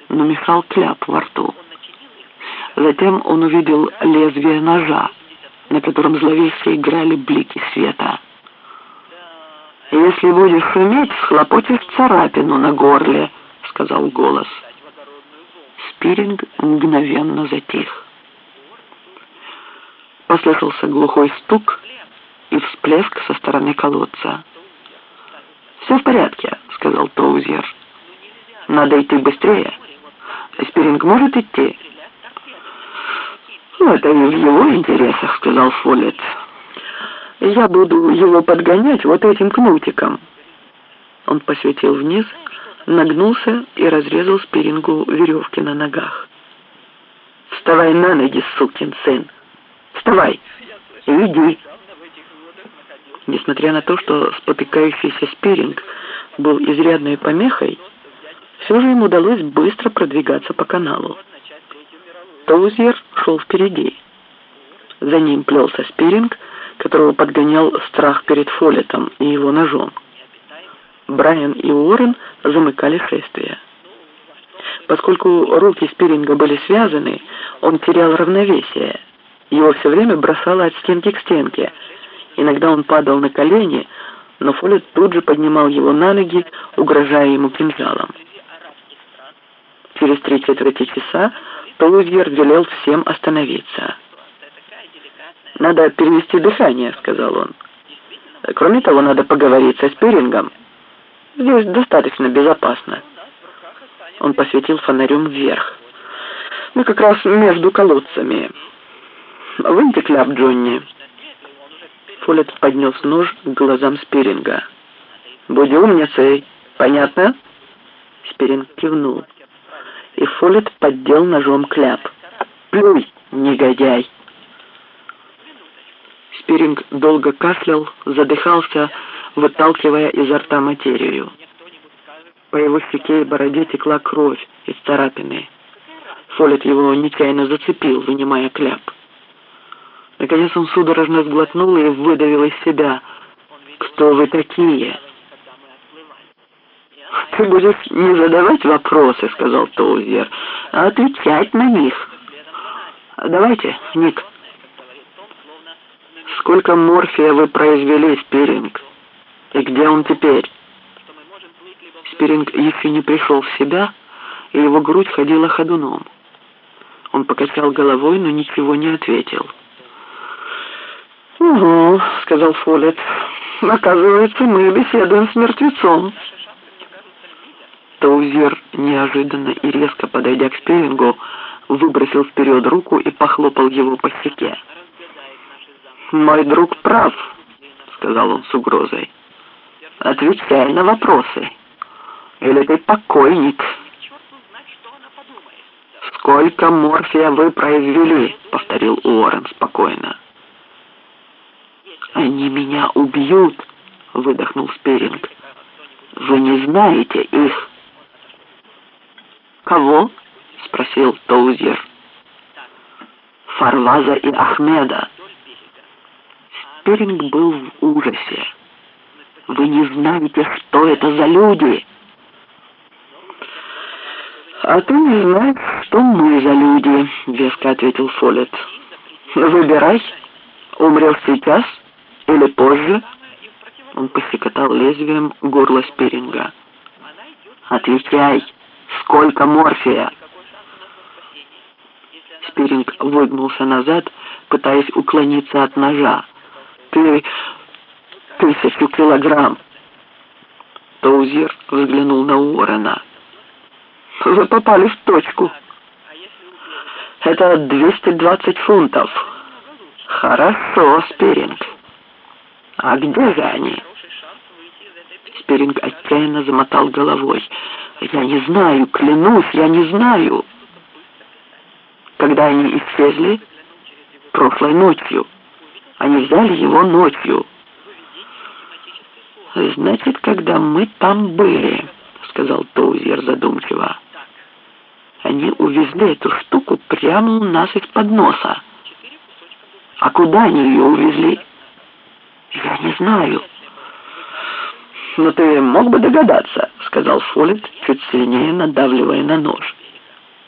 но мешал кляп во рту. Затем он увидел лезвие ножа, на котором зловеще играли блики света. «Если будешь шуметь, схлопочешь царапину на горле», — сказал голос. Спиринг мгновенно затих. Послышался глухой стук и всплеск со стороны колодца. «Все в порядке», — сказал Тоузьер. «Надо идти быстрее. Спиринг может идти?» «Это и в его интересах», — сказал Фоллетт. «Я буду его подгонять вот этим кнутиком». Он посветил вниз, нагнулся и разрезал Спирингу веревки на ногах. «Вставай на ноги, сукин сын! Вставай и иди!» Несмотря на то, что спотыкающийся Спиринг был изрядной помехой, все же им удалось быстро продвигаться по каналу. Тоузьер шел впереди. За ним плелся Спиринг, которого подгонял страх перед Фоллеттом и его ножом. Брайан и Уоррен замыкали шествие. Поскольку руки Спиринга были связаны, он терял равновесие. Его все время бросало от стенки к стенке. Иногда он падал на колени, но Фоллетт тут же поднимал его на ноги, угрожая ему кинжалом. Через 3/4 часа Тоузьер велел всем остановиться. «Надо перевести дыхание», — сказал он. «Кроме того, надо поговорить со Спирингом. Здесь достаточно безопасно». Он посветил фонарем вверх. «Мы как раз между колодцами. Выньте кляп, Джонни». Фоллетт поднес нож к глазам Спиринга. «Будь умницей, понятно?» Спиринг кивнул, и Фоллетт поддел ножом кляп. «Плюй, негодяй!» Спиринг долго кашлял, задыхался, выталкивая изо рта материю. По его щеке и бороде текла кровь из царапины. Фоллетт его нечаянно зацепил, вынимая кляп. Наконец он судорожно сглотнул и выдавил из себя: «Кто вы такие?» «Ты будешь не задавать вопросы, — сказал Тоузьер, — а отвечать на них. Давайте, Ник». «Сколько морфия вы произвели, Спиринг? И где он теперь?» Спиринг еще не пришел в себя, и его грудь ходила ходуном. Он покачал головой, но ничего не ответил. «Угу, — сказал Фоллетт, — оказывается, мы беседуем с мертвецом». Тоузьер, неожиданно и резко подойдя к Спирингу, выбросил вперед руку и похлопал его по щеке. «Мой друг прав, — сказал он с угрозой. — Отвечай на вопросы, или ты покойник». «Сколько морфия вы произвели?» — повторил Уоррен спокойно. «Они меня убьют!» — выдохнул Спиринг. «Вы не знаете их». «Кого?» — спросил Тоузьер. «Фарваза и Ахмеда». Спиринг был в ужасе. «Вы не знаете, что это за люди?» «А ты не знаешь, что мы за люди», — веско ответил Фоллетт. «Выбирай, умрешь сейчас или позже». Он пощекотал лезвием горло Спиринга. «Отвечай, сколько морфия?» Спиринг выгнулся назад, пытаясь уклониться от ножа. «Ты 1000 килограмм». Тоузьер взглянул на Уоррена. «Вы попали в точку. Это 220 фунтов. Хорошо, Спиринг. А где же они?» Спиринг отчаянно замотал головой. «Я не знаю, клянусь, я не знаю». «Когда они исчезли?» «Прошлой ночью. Они взяли его ночью». «Значит, когда мы там были, — сказал Тоузьер задумчиво, — они увезли эту штуку прямо у нас из-под носа. А куда они ее увезли?» «Я не знаю». «Но ты мог бы догадаться, — сказал Фоллетт, чуть сильнее надавливая на нож.